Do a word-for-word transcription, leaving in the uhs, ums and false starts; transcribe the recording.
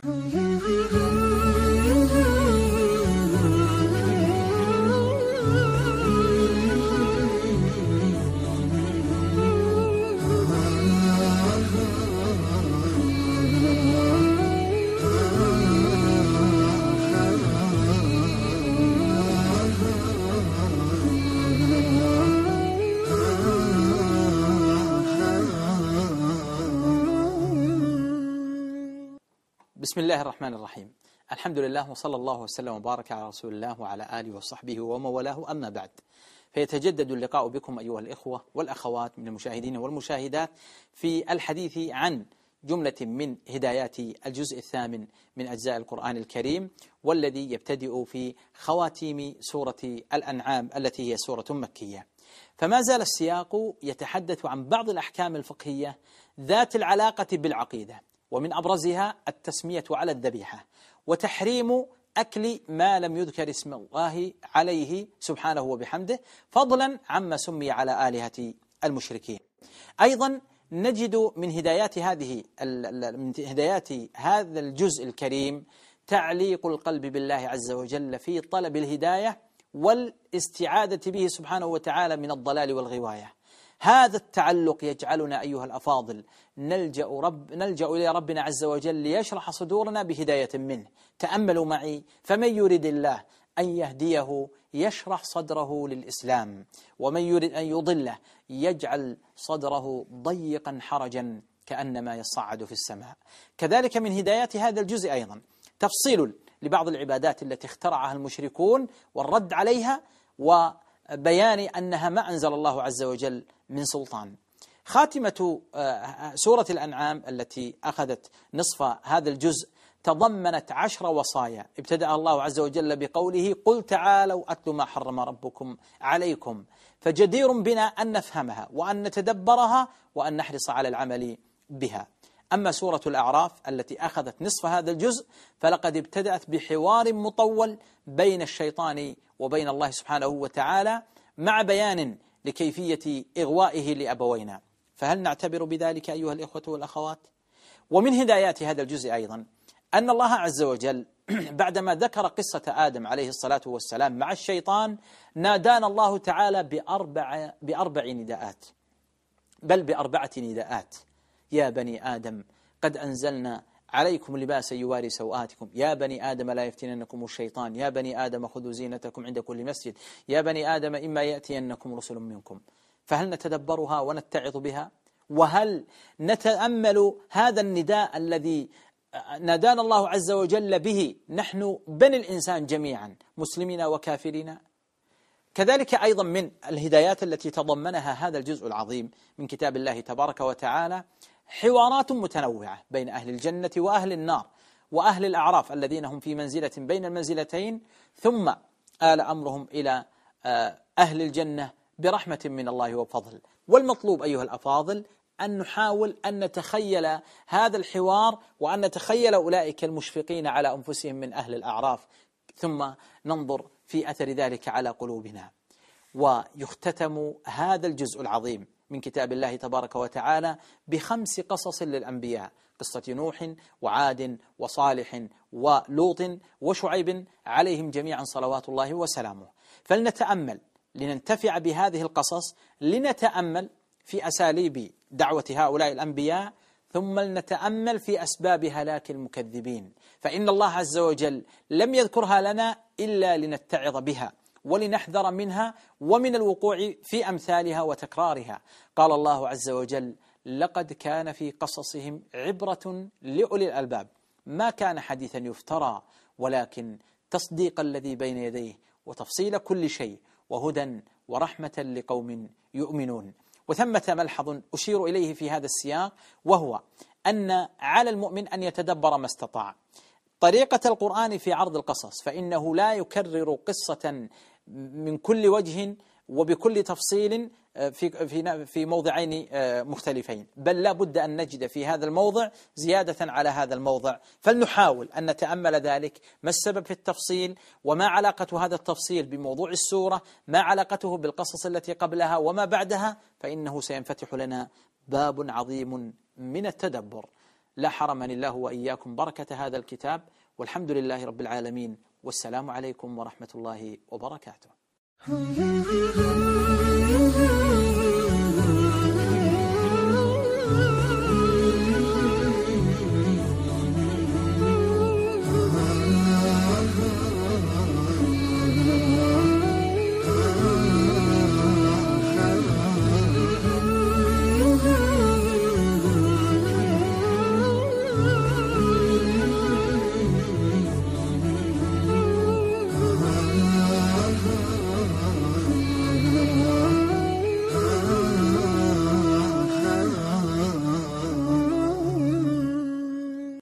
بسم الله الرحمن الرحيم. الحمد لله وصلى الله وسلم وبارك على رسول الله وعلى آله وصحبه ومن والاه، أما بعد، فيتجدد اللقاء بكم أيها الإخوة والأخوات من المشاهدين والمشاهدات في الحديث عن جملة من هدايات الجزء الثامن من أجزاء القرآن الكريم، والذي يبتدئ في خواتيم سورة الأنعام التي هي سورة مكية. فما زال السياق يتحدث عن بعض الأحكام الفقهية ذات العلاقة بالعقيدة، ومن أبرزها التسمية على الذبيحة، وتحريم أكل ما لم يذكر اسم الله عليه سبحانه وبحمده، فضلا عما سمي على آلهة المشركين. أيضا نجد من هدايات هذه من هدايات هذا الجزء الكريم تعليق القلب بالله عز وجل في طلب الهداية والاستعاذة به سبحانه وتعالى من الضلال والغواية. هذا التعلق يجعلنا أيها الأفاضل نلجأ, رب نلجأ إلى ربنا عز وجل ليشرح صدورنا بهداية منه. تأملوا معي: فمن يريد الله أن يهديه يشرح صدره للإسلام، ومن يريد أن يضله يجعل صدره ضيقا حرجا كأنما يصعد في السماء. كذلك من هدايات هذا الجزء أيضا تفصيل لبعض العبادات التي اخترعها المشركون والرد عليها، وبيان أنها ما أنزل الله عز وجل من سلطان. خاتمة سورة الأنعام التي أخذت نصف هذا الجزء تضمنت عشر وصايا، ابتدأ الله عز وجل بقوله: قل تعالوا أتل ما حرم ربكم عليكم. فجدير بنا أن نفهمها وأن نتدبرها وأن نحرص على العمل بها. أما سورة الأعراف التي أخذت نصف هذا الجزء فلقد ابتدأت بحوار مطول بين الشيطان وبين الله سبحانه وتعالى، مع بيان لكيفية إغوائه لأبوينا. فهل نعتبر بذلك أيها الإخوة والأخوات؟ ومن هدايات هذا الجزء أيضا أن الله عز وجل بعدما ذكر قصة آدم عليه الصلاة والسلام مع الشيطان نادانا الله تعالى بأربع, بأربع نداءات، بل بأربعة نداءات: يا بني آدم قد أنزلنا عليكم لباسا يواري سوآتكم، يا بني آدم لا يفتننكم الشيطان، يا بني آدم خذوا زينتكم عند كل مسجد، يا بني آدم إما يأتينكم رسل منكم. فهل نتدبرها ونتعظ بها؟ وهل نتأمل هذا النداء الذي نادانا الله عز وجل به نحن بني الإنسان جميعا، مسلمين وكافرين؟ كذلك أيضا من الهدايات التي تضمنها هذا الجزء العظيم من كتاب الله تبارك وتعالى حوارات متنوعة بين أهل الجنة وأهل النار وأهل الأعراف الذين هم في منزلة بين المنزلتين، ثم آل أمرهم إلى أهل الجنة برحمة من الله وفضل. والمطلوب أيها الأفاضل أن نحاول أن نتخيل هذا الحوار، وأن نتخيل أولئك المشفقين على أنفسهم من أهل الأعراف، ثم ننظر في أثر ذلك على قلوبنا. ويختتم هذا الجزء العظيم من كتاب الله تبارك وتعالى بخمس قصص للأنبياء: قصة نوح وعاد وصالح ولوط وشعيب عليهم جميعا صلوات الله وسلامه. فلنتأمل لننتفع بهذه القصص، لنتأمل في أساليب دعوة هؤلاء الأنبياء، ثم لنتأمل في أسباب هلاك المكذبين، فإن الله عز وجل لم يذكرها لنا إلا لنتعظ بها ولنحذر منها ومن الوقوع في أمثالها وتكرارها. قال الله عز وجل: لقد كان في قصصهم عبرة لأولي الألباب ما كان حديثا يفترى ولكن تصديق الذي بين يديه وتفصيل كل شيء وهدى ورحمة لقوم يؤمنون. وثمة ملحظ أشير إليه في هذا السياق، وهو أن على المؤمن أن يتدبر ما استطاع طريقة القرآن في عرض القصص، فإنه لا يكرر قصة من كل وجه وبكل تفصيل في في في موضعين مختلفين، بل لا بد أن نجد في هذا الموضع زيادة على هذا الموضع. فلنحاول أن نتأمل ذلك، ما السبب في التفصيل، وما علاقة هذا التفصيل بموضوع السورة، ما علاقته بالقصص التي قبلها وما بعدها، فإنه سينفتح لنا باب عظيم من التدبر. لا حرمني الله وإياكم بركة هذا الكتاب، والحمد لله رب العالمين، والسلام عليكم ورحمة الله وبركاته.